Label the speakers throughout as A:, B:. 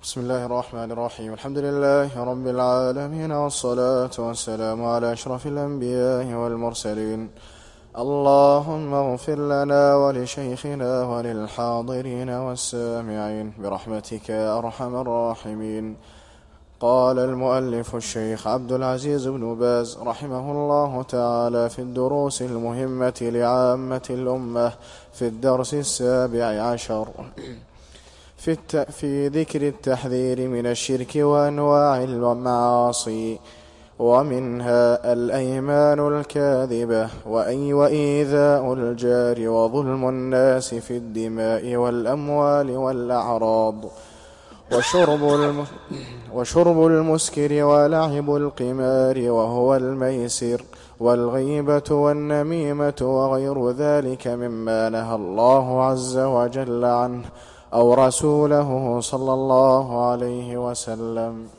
A: بسم الله الرحمن الرحيم. الحمد لله رب العالمين، والصلاة والسلام على أشرف الأنبياء والمرسلين. اللهم اغفر لنا ولشيخنا وللحاضرين والسامعين برحمتك يا أرحم الراحمين. قال المؤلف الشيخ عبد العزيز بن باز رحمه الله تعالى في الدروس المهمة لعامة الأمة في الدرس 17 في ذكر التحذير من الشرك وأنواع المعاصي، ومنها الأيمان الكاذبة وإيذاء الجار وظلم الناس في الدماء والأموال والأعراض، وشرب المسكر ولعب القمار وهو الميسر، والغيبة والنميمة وغير ذلك مما نهى الله عز وجل عنه أو رسوله صلى الله عليه وسلم.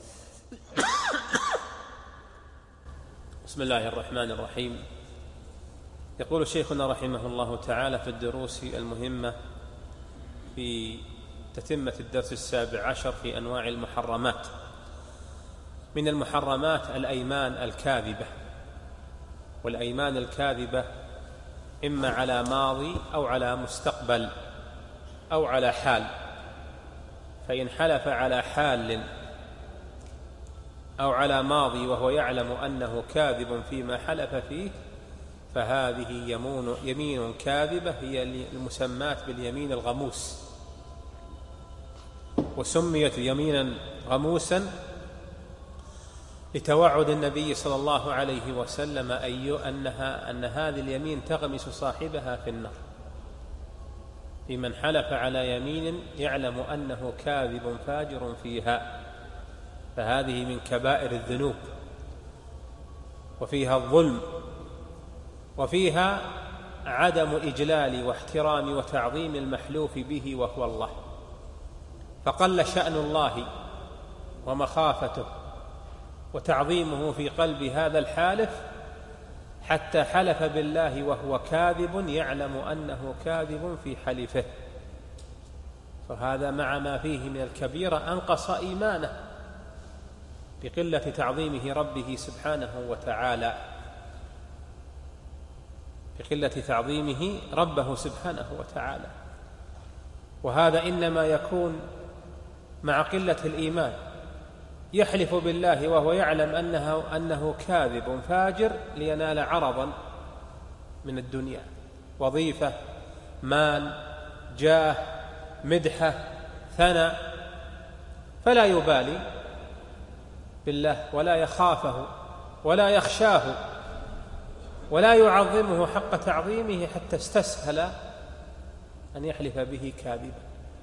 B: بسم الله الرحمن الرحيم. يقول شيخنا رحمه الله تعالى في الدروس المهمة في تتمة الدرس 17 في أنواع المحرمات. من المحرمات الأيمان الكاذبة، والأيمان الكاذبة إما على ماضي أو على مستقبل أو على حال، فإن حلف على حال أو على ماضي وهو يعلم أنه كاذب فيما حلف فيه فهذه يمين كاذبة، هي المسمات باليمين الغموس، وسميت يمينا غموسا لتوعد النبي صلى الله عليه وسلم أن هذه اليمين تغمس صاحبها في النار، في من حلف على يمين يعلم أنه كاذب فاجر فيها، فهذه من كبائر الذنوب، وفيها الظلم، وفيها عدم إجلال واحترام وتعظيم المحلوف به وهو الله، فقل شأن الله ومخافته وتعظيمه في قلب هذا الحالف حتى حلف بالله وهو كاذب يعلم أنه كاذب في حلفه، فهذا مع ما فيه من الكبيرة أنقص إيمانه بقلة تعظيمه ربه سبحانه وتعالى، بقلة تعظيمه ربه سبحانه وتعالى. وهذا إنما يكون مع قلة الإيمان، يحلف بالله وهو يعلم أنه كاذب فاجر لينال عرضا من الدنيا، وظيفة، مال، جاه، مدحة، ثناء، فلا يبالي بالله ولا يخافه ولا يخشاه ولا يعظمه حق تعظيمه حتى استسهل أن يحلف به كاذبا.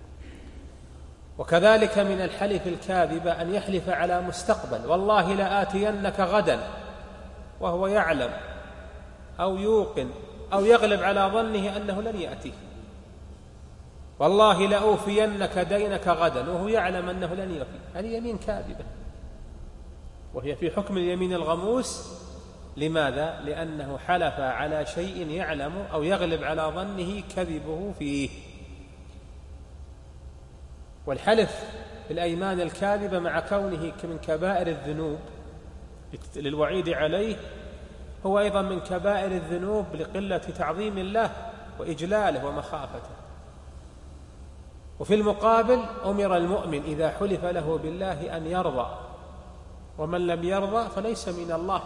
B: وكذلك من الحلف الكاذب أن يحلف على مستقبل، والله لآتينك غدا، وهو يعلم أو يوقن أو يغلب على ظنه أنه لن يأتيه، والله لأوفينك دينك غدا، وهو يعلم أنه لن يفي. هذه يمين كاذبة، وهي في حكم اليمين الغموس. لماذا؟ لأنه حلف على شيء يعلم أو يغلب على ظنه كذبه فيه. والحلف بالأيمان الكاذبة مع كونه من كبائر الذنوب للوعيد عليه، هو أيضا من كبائر الذنوب لقلة تعظيم الله وإجلاله ومخافته. وفي المقابل أمر المؤمن إذا حلف له بالله أن يرضى، ومن لم يرضى فليس من الله،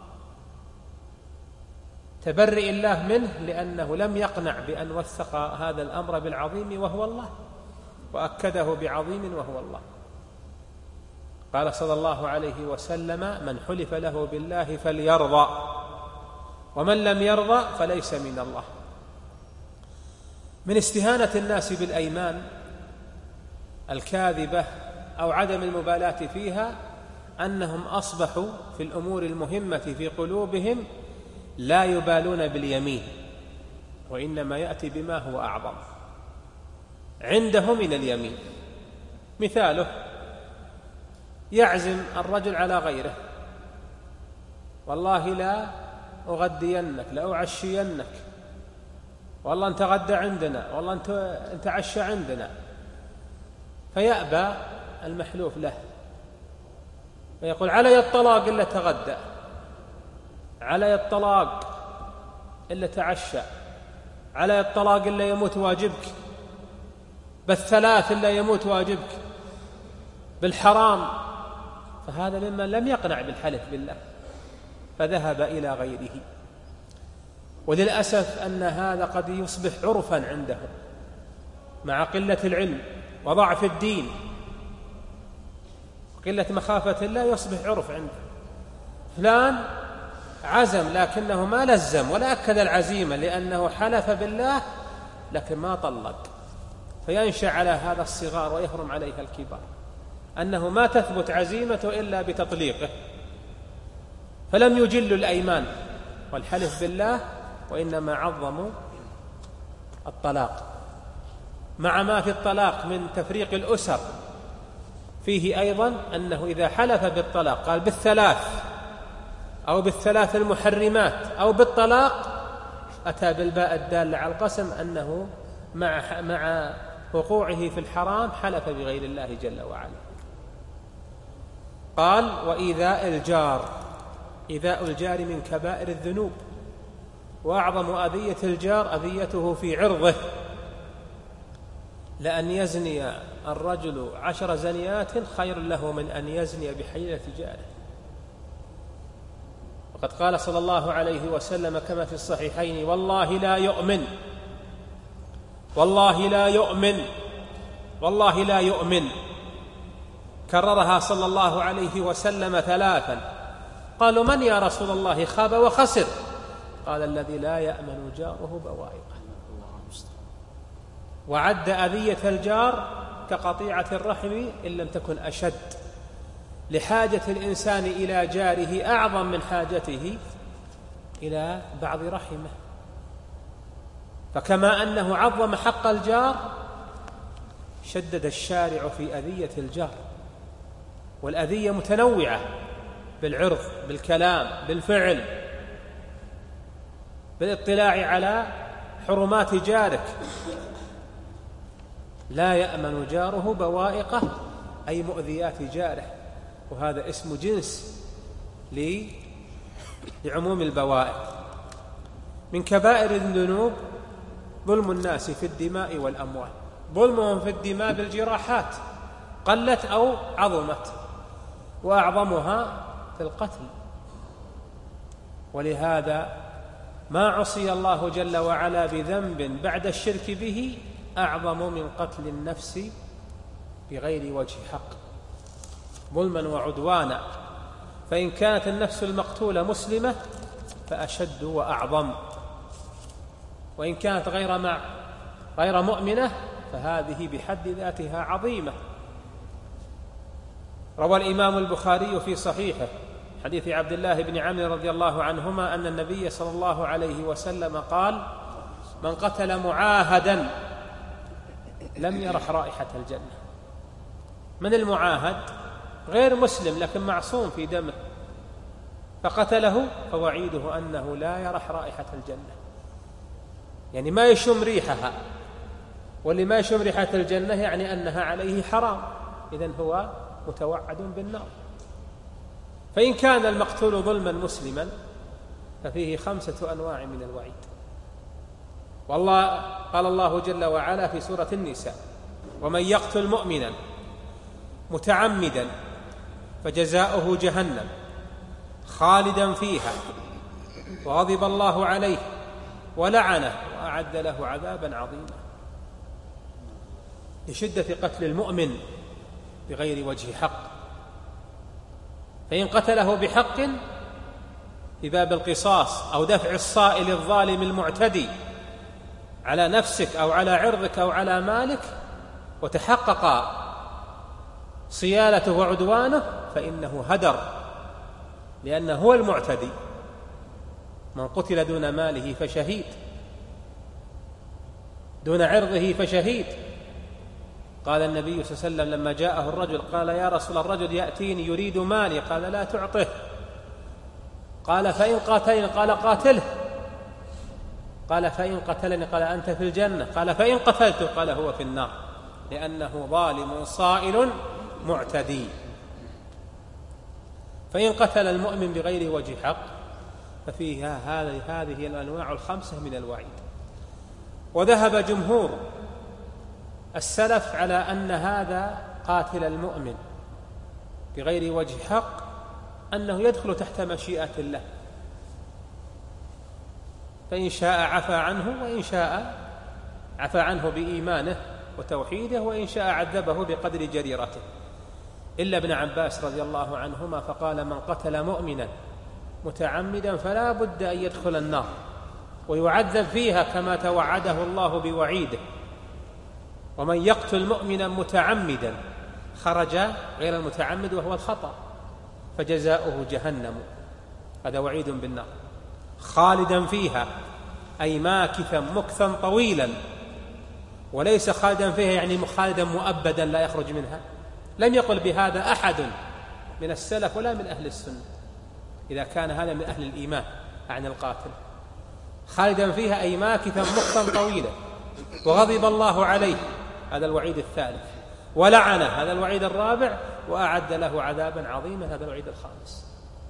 B: تبرئ الله منه لأنه لم يقنع بأن وثق هذا الأمر بالعظيم وهو الله، وأكده بعظيم وهو الله. قال صلى الله عليه وسلم: من حلف له بالله فليرضى، ومن لم يرضى فليس من الله. من استهانة الناس بالأيمان الكاذبة أو عدم المبالاة فيها أنهم أصبحوا في الأمور المهمة في قلوبهم لا يبالون باليمين، وإنما يأتي بما هو أعظم عنده من اليمين. مثاله: يعزم الرجل على غيره: والله لا أغدينك، لا أعشينك، والله أنت غدى عندنا، والله أنت عشى عندنا، فيأبى المحلوف له ويقول علي الطلاق إلا تغدى، علي الطلاق إلا تعشى، علي الطلاق إلا يموت واجبك، بالثلاث إلا يموت واجبك، بالحرام، فهذا ممن لم يقنع بالحلف بالله فذهب إلى غيره. وللأسف أن هذا قد يصبح عرفا عندهم مع قلة العلم وضعف الدين، قلة مخافة الله يصبح عرف عنده. فلان عزم لكنه ما لزم ولا أكد العزيمة لأنه حلف بالله لكن ما طلق، فينشأ على هذا الصغار ويهرم عليها الكبار، أنه ما تثبت عزيمته إلا بتطليقه، فلم يجلوا الأيمان والحلف بالله وإنما عظموا الطلاق، مع ما في الطلاق من تفريق الأسر. فيه أيضا أنه إذا حلف بالطلاق قال بالثلاث أو بالثلاث المحرمات أو بالطلاق أتى بالباء الدالة على القسم أنه مع وقوعه في الحرام حلف بغير الله جل وعلا. قال وإيذاء الجار، إيذاء الجار من كبائر الذنوب، وأعظم أذية الجار أذيته في عرضه، لأن يزني الرجل 10 زنيات خير له من أن يزني بحيلة جاره. وقد قال صلى الله عليه وسلم كما في الصحيحين والله لا يؤمن، والله لا يؤمن، والله لا يؤمن، كررها صلى الله عليه وسلم 3. قالوا من يا رسول الله؟ خاب وخسر. قال الذي لا يأمن جاره بوائقه. وعد أذية الجار كقطيعة الرحم إن لم تكن أشد، لحاجة الإنسان إلى جاره أعظم من حاجته إلى بعض رحمه. فكما أنه عظم حق الجار شدد الشارع في أذية الجار، والأذية متنوعة بالعرض، بالكلام، بالفعل، بالاطلاع على حرمات جارك. لا يأمن جاره بوائقه أي مؤذيات جاره، وهذا اسم جنس لعموم البوائق. من كبائر الذنوب ظلم الناس في الدماء والأموال، ظلمهم في الدماء بالجراحات قلت أو عظمت، وأعظمها في القتل. ولهذا ما عصي الله جل وعلا بذنب بعد الشرك به أعظم من قتل النفس بغير وجه حق ظلما وعدوانا، فإن كانت النفس المقتولة مسلمة فأشد وأعظم، وإن كانت غير مؤمنة فهذه بحد ذاتها عظيمة. روى الإمام البخاري في صحيحه حديث عبد الله بن عمرو رضي الله عنهما أن النبي صلى الله عليه وسلم قال من قتل معاهدا لم يرح رائحة الجنة. من المعاهد؟ غير مسلم لكن معصوم في دمه، فقتله فوعيده أنه لا يرح رائحة الجنة، يعني ما يشم ريحها، واللي ما يشم ريحة الجنة يعني أنها عليه حرام، إذن هو متوعد بالنار. فإن كان المقتول ظلما مسلما ففيه 5 أنواع من الوعيد. والله قال الله جل وعلا في سورة النساء ومن يقتل مؤمنا متعمدا فجزاؤه جهنم خالدا فيها وغضب الله عليه ولعنه وأعد له عذابا عظيما، لشدة قتل المؤمن بغير وجه حق. فإن قتله بحق في باب القصاص أو دفع الصائل الظالم المعتدي على نفسك أو على عرضك أو على مالك وتحقق صيانته وعدوانه فإنه هدر، لأنه هو المعتدي. من قتل دون ماله فشهيد، دون عرضه فشهيد. قال النبي صلى الله عليه وسلم لما جاءه الرجل قال يا رسول الله الرجل يأتيني يريد مالي، قال لا تعطه. قال فإن قاتلني، قال قاتله. قال فإن قتلني، قال أنت في الجنة. قال فإن قتلته، قال هو في النار، لأنه ظالم صائل معتدي. فإن قتل المؤمن بغير وجه حق ففيها هذه الأنواع الخمسة من الوعيد. وذهب جمهور السلف على أن هذا قاتل المؤمن بغير وجه حق أنه يدخل تحت مشيئة الله، فإن شاء عفى عنه، وإن شاء عفى عنه بإيمانه وتوحيده، وإن شاء عذبه بقدر جريرته. إلا ابن عباس رضي الله عنهما فقال: من قتل مؤمنا متعمدا فلا بد أن يدخل النار ويعذب فيها كما توعده الله بوعيده، ومن يقتل مؤمنا متعمدا خرج غير المتعمد وهو الخطأ فجزاؤه جهنم. هذا وعيد بالنار خالدا فيها، أي ماكثا مكثا طويلا، وليس خالدا فيها يعني خالدا مؤبدا لا يخرج منها. لم يقل بهذا أحد من السلف ولا من أهل السنة إذا كان هذا من أهل الإيمان عن القاتل. خالدا فيها أي ماكثا مكثا طويلا، وغضب الله عليه، هذا الوعيد الثالث، ولعنه، هذا الوعيد الرابع، وأعد له عذابا عظيما، هذا الوعيد الخامس.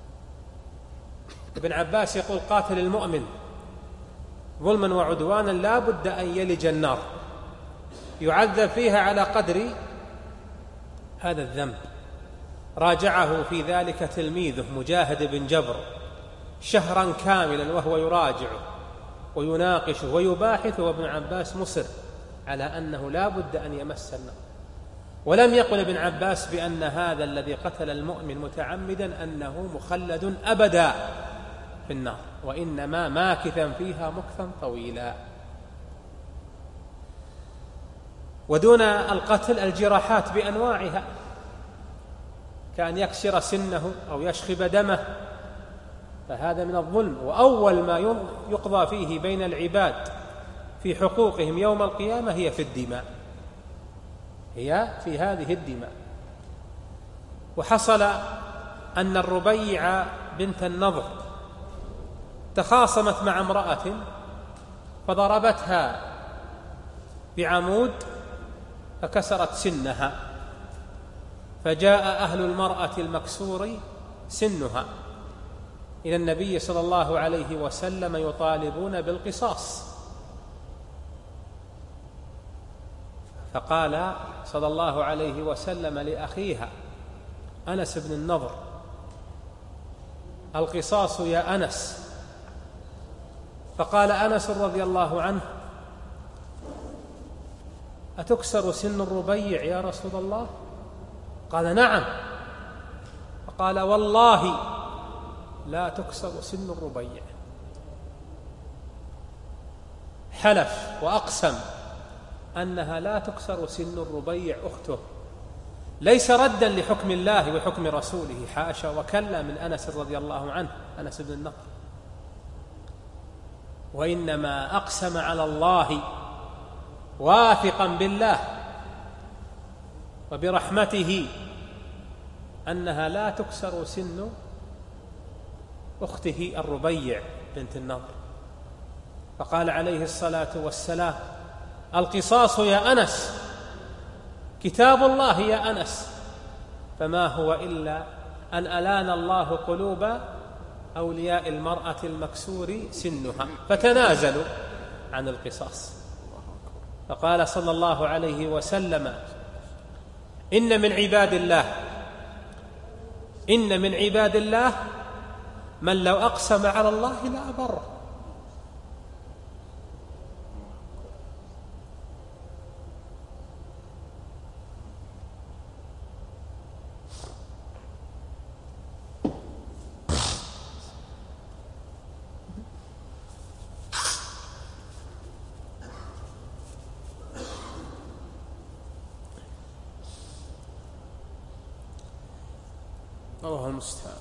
B: ابن عباس يقول: قاتل المؤمن ظلما وعدوانا لا بد أن يلج النار، يعذب فيها على قدر هذا الذنب. راجعه في ذلك تلميذه مجاهد بن جبر شهرا كاملا وهو يراجعه ويناقشه ويباحث، وابن عباس مصر على أنه لا بد أن يمس النار. ولم يقل ابن عباس بأن هذا الذي قتل المؤمن متعمدا أنه مخلد أبدا في النار، وإنما ماكثا فيها مكثا طويلا. ودون القتل الجراحات بأنواعها، كأن يكسر سنه أو يشخب دمه، فهذا من الظلم. وأول ما يقضى فيه بين العباد في حقوقهم يوم القيامة هي في الدماء، هي في هذه الدماء. وحصل أن الربيع بنت النضر تخاصمت مع امرأة فضربتها بعمود فكسرت سنها، فجاء أهل المرأة المكسور سنها إلى النبي صلى الله عليه وسلم يطالبون بالقصاص، فقال صلى الله عليه وسلم لأخيها أنس بن النضر: القصاص يا أنس. فقال أنس رضي الله عنه: أتكسر سن الربيع يا رسول الله؟ قال: نعم. فقال: والله لا تكسر سن الربيع. حلف وأقسم أنها لا تكسر سن الربيع أخته، ليس ردا لحكم الله وحكم رسوله، حاشا وكلا من أنس رضي الله عنه، أنس بن النضر، وإنما أقسم على الله واثقا بالله وبرحمته أنها لا تكسر سن أخته الربيع بنت النضر. فقال عليه الصلاة والسلام: القصاص يا أنس، كتاب الله يا أنس، فما هو إلا أن ألان الله قلوب أولياء المرأة المكسور سنها فتنازلوا عن القصاص. فقال صلى الله عليه وسلم: إن من عباد الله من لو أقسم على الله لأبره. الله المستعان.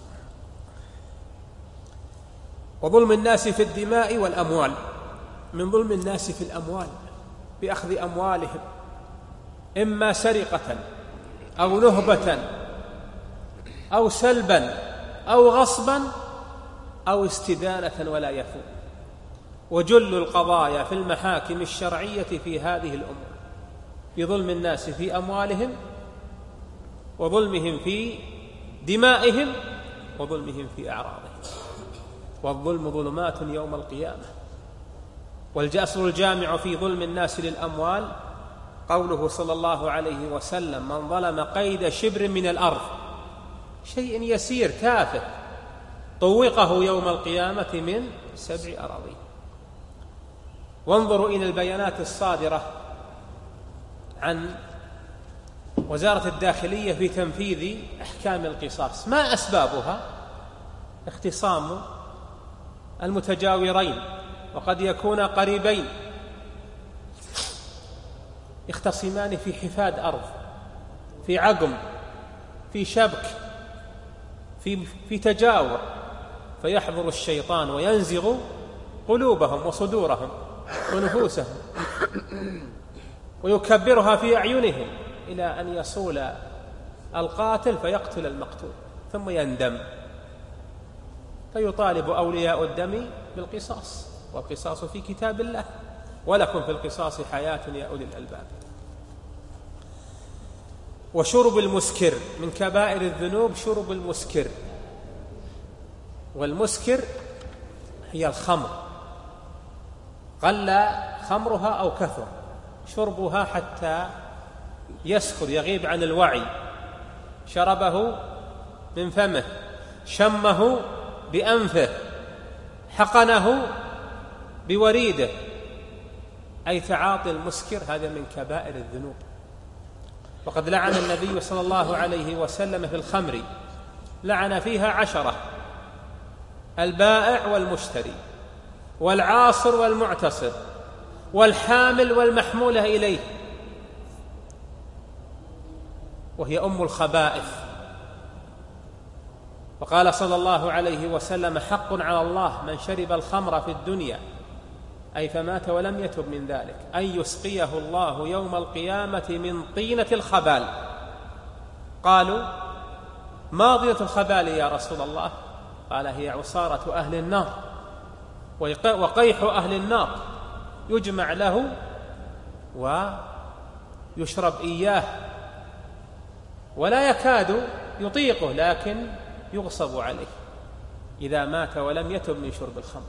B: وظلم الناس في الدماء والأموال، من ظلم الناس في الأموال بأخذ أموالهم إما سرقة أو نهبة أو سلبا أو غصبا أو استدانة ولا يفوت. وجل القضايا في المحاكم الشرعية في هذه الأمور بظلم الناس في أموالهم وظلمهم في دمائهم وظلمهم في أعراضهم. والظلم ظلمات يوم القيامة. والجأسر الجامع في ظلم الناس للأموال قوله صلى الله عليه وسلم: من ظلم قيد شبر من الأرض، شيء يسير تافه، طوقه يوم القيامة من 7 أراضين. وانظروا إلى البيانات الصادرة عن وزارة الداخلية في تنفيذ أحكام القصاص. ما أسبابها؟ اختصام المتجاورين، وقد يكون قريبين، يختصمان في حفاد أرض، في عقم، في شبك، في تجاور، فيحضر الشيطان وينزغ قلوبهم وصدورهم ونفوسهم ويكبرها في أعينهم إلى أن يصول القاتل فيقتل المقتول ثم يندم، فيطالب أولياء الدم بالقصاص، والقصاص في كتاب الله: ولكم في القصاص حياة يا أولي الألباب. وشرب المسكر من كبائر الذنوب، شرب المسكر. والمسكر هي الخمر، قل خمرها أو كثر، شربها حتى يسكر، يغيب عن الوعي. شربه من فمه، شمه بأنفه، حقنه بوريده، أي تعاطي المسكر، هذا من كبائر الذنوب. وقد لعن النبي صلى الله عليه وسلم في الخمر، لعن فيها 10: البائع والمشتري، والعاصر والمعتصر، والحامل والمحمولة إليه، وهي أم الخبائث. وقال صلى الله عليه وسلم: حق على الله من شرب الخمر في الدنيا، أي فمات ولم يتب من ذلك، أن يسقيه الله يوم القيامة من طينة الخبال. قالوا: ما طينة الخبال يا رسول الله؟ قال: هي عصارة أهل النار وقيح أهل النار، يجمع له ويشرب إياه، ولا يكاد يطيقه، لكن يغصب عليه إذا مات ولم يتب من شرب الخمر.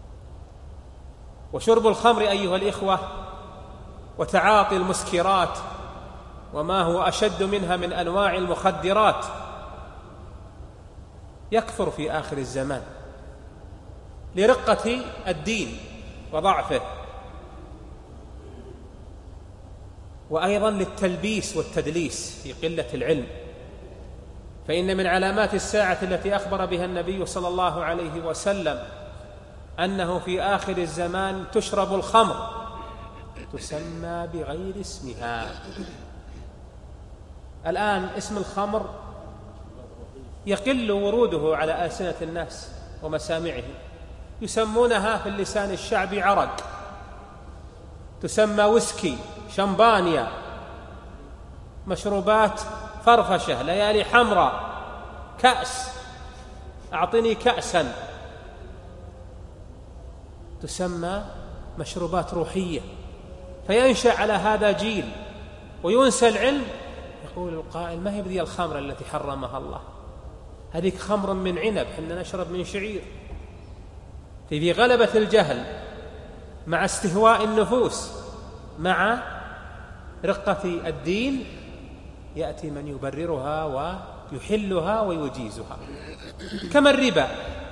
B: وشرب الخمر أيها الإخوة وتعاطي المسكرات وما هو أشد منها من أنواع المخدرات يكثر في آخر الزمان لرقة الدين وضعفه، وأيضا للتلبيس والتدليس في قلة العلم. فإن من علامات الساعة التي أخبر بها النبي صلى الله عليه وسلم أنه في آخر الزمان تشرب الخمر، تسمى بغير اسمها. الآن اسم الخمر يقل وروده على ألسنة الناس ومسامعهم، يسمونها في اللسان الشعبي عرق، تسمى ويسكي، شمبانيا، مشروبات فرفشة، ليالي حمراء، كأس، أعطني كأسا، تسمى مشروبات روحية. فينشأ على هذا جيل وينسى العلم. يقول القائل: ما هي بذي الخمر التي حرمها الله؟ هذه خمر من عنب، حنا نشرب من شعير. في غلبة الجهل مع استهواء النفوس مع رقة الدين يأتي من يبررها ويحلها ويجيزها، كما الربا.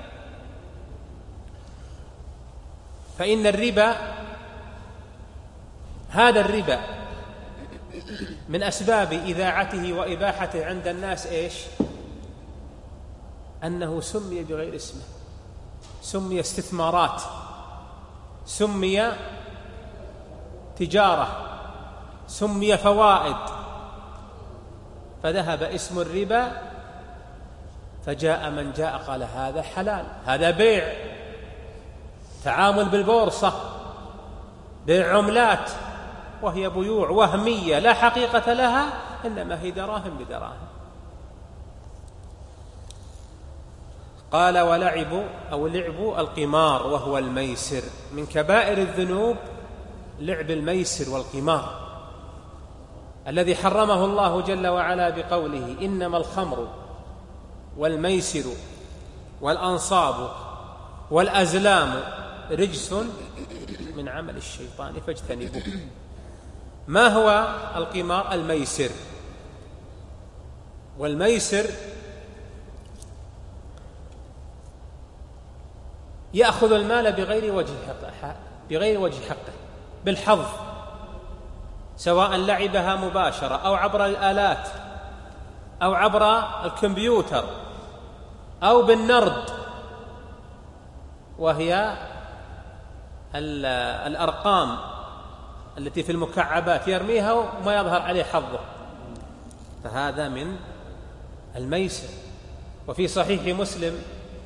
B: فإن الربا، هذا الربا من أسباب إذاعته وإباحته عند الناس إيش؟ أنه سمي بغير اسمه، سمي استثمارات، سمي تجارة، سمي فوائد، فذهب اسم الربا فجاء من جاء قال: هذا حلال، هذا بيع، تعامل بالبورصة، بيع عملات، وهي بيوع وهمية لا حقيقة لها، إنما هي دراهم بدراهم. قال: ولعب أو لعب القمار وهو الميسر. من كبائر الذنوب لعب الميسر والقمار. الذي حرمه الله جل وعلا بقوله: إنما الخمر والميسر والأنصاب والأزلام رجس من عمل الشيطان فاجتنبوه. ما هو القمار؟ الميسر. والميسر يأخذ المال بغير وجه حقه بالحظ، سواء لعبها مباشرة أو عبر الآلات أو عبر الكمبيوتر أو بالنرد، وهي الأرقام التي في المكعبات يرميها وما يظهر عليه حظه، فهذا من الميسر. وفي صحيح مسلم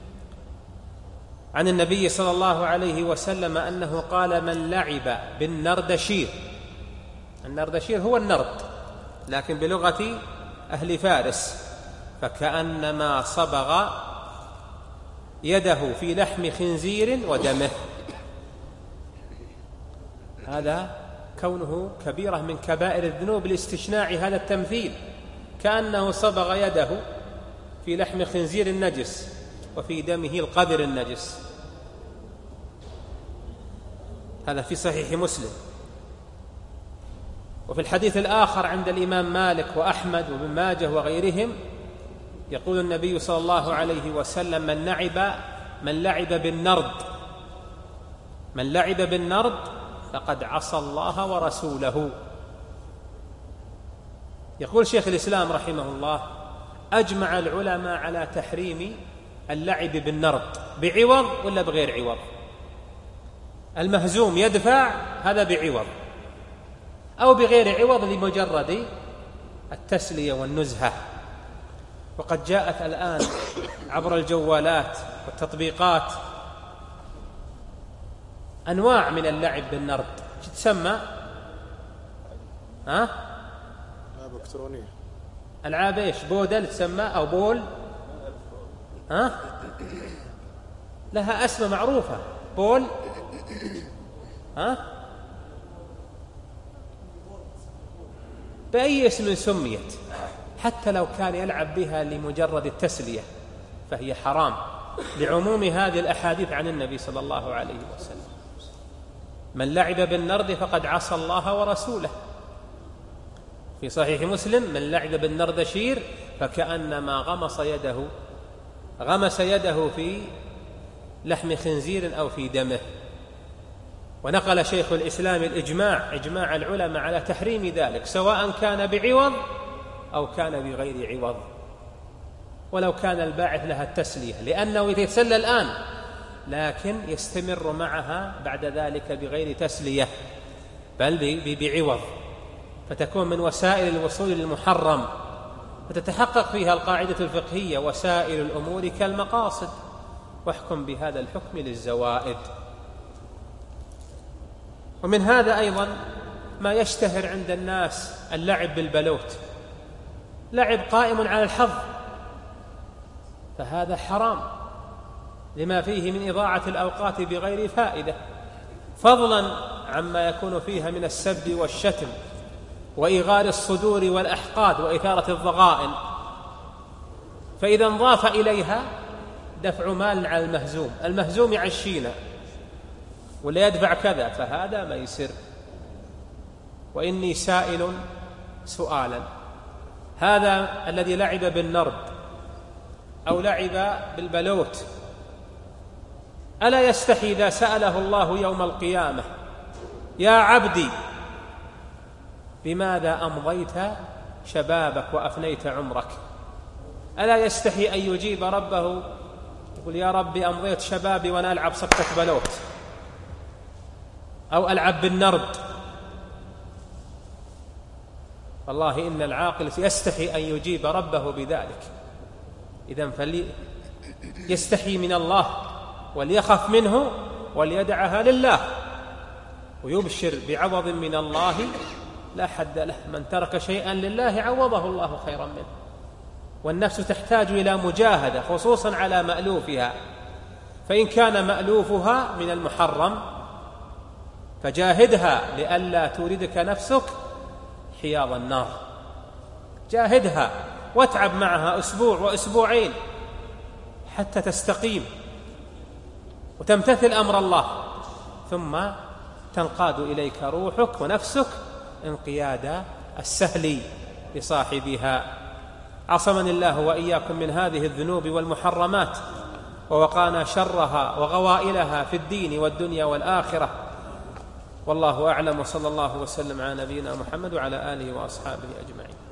B: عن النبي صلى الله عليه وسلم أنه قال: من لعب بالنردشير. النردشير هو النرد لكن بلغة أهل فارس، فكأنما صبغ يده في لحم خنزير ودمه. هذا كونه كبيرة من كبائر الذنوب لاستشناع هذا التمثيل، كأنه صبغ يده في لحم خنزير النجس وفي دمه القذر النجس. هذا في صحيح مسلم. وفي الحديث الآخر عند الإمام مالك وأحمد وابن ماجه وغيرهم يقول النبي صلى الله عليه وسلم: من لعب بالنرد فقد عصى الله ورسوله. يقول شيخ الإسلام رحمه الله: أجمع العلماء على تحريم اللعب بالنرد بعوض ولا بغير عوض. المهزوم يدفع، هذا بعوض، أو بغير عوض لمجرد التسلية والنزهة. وقد جاءت الآن عبر الجوالات والتطبيقات أنواع من اللعب بالنرد. شو تسمى؟ ألعاب
A: إلكترونية.
B: ألعاب إيش؟ بودل تسمى أو بول؟ لها اسم معروفة. بول؟ بأي اسم سميت، حتى لو كان يلعب بها لمجرد التسلية فهي حرام، لعموم هذه الأحاديث عن النبي صلى الله عليه وسلم: من لعب بالنرد فقد عصى الله ورسوله. في صحيح مسلم: من لعب بالنردشير فكأنما غمس يده في لحم خنزير أو في دمه. ونقل شيخ الإسلام إجماع العلماء على تحريم ذلك، سواء كان بعوض أو كان بغير عوض، ولو كان الباعث لها التسلية، لأنه يتسلى الآن لكن يستمر معها بعد ذلك بغير تسلية بل بعوض، فتكون من وسائل الوصول للمحرم، فتتحقق فيها القاعدة الفقهية: وسائل الأمور كالمقاصد، واحكم بهذا الحكم للزوائد. ومن هذا أيضا ما يشتهر عند الناس اللعب بالبلوت، لعب قائم على الحظ، فهذا حرام لما فيه من إضاعة الأوقات بغير فائدة، فضلا عما يكون فيها من السب والشتم وإغار الصدور والأحقاد وإثارة الضغائن. فإذا انضاف إليها دفع مال على المهزوم يعشينا ولا يدفع كذا، فهذا ميسر. وإني سائل سؤالا: هذا الذي لعب بالنرد أو لعب بالبلوت ألا يستحي إذا سأله الله يوم القيامة: يا عبدي بماذا أمضيت شبابك وأفنيت عمرك؟ ألا يستحي أن يجيب ربه يقول: يا ربي أمضيت شبابي وأنا ألعب صكة بلوت أو ألعب بالنرد؟ والله إن العاقل يستحي أن يجيب ربه بذلك. إذن فليستحي من الله وليخف منه وليدعها لله، ويبشر بعوض من الله لا حد له. من ترك شيئا لله عوضه الله خيرا منه. والنفس تحتاج إلى مجاهدة خصوصا على مألوفها، فإن كان مألوفها من المحرم فجاهدها لئلا توردك نفسك حياض النار. جاهدها واتعب معها أسبوع وأسبوعين حتى تستقيم وتمتثل أمر الله، ثم تنقاد إليك روحك ونفسك انقياد السهل لصاحبها. عصمني الله وإياكم من هذه الذنوب والمحرمات، ووقانا شرها وغوائلها في الدين والدنيا والآخرة. والله أعلم، وصلى الله وسلم على نبينا محمد وعلى آله وأصحابه أجمعين.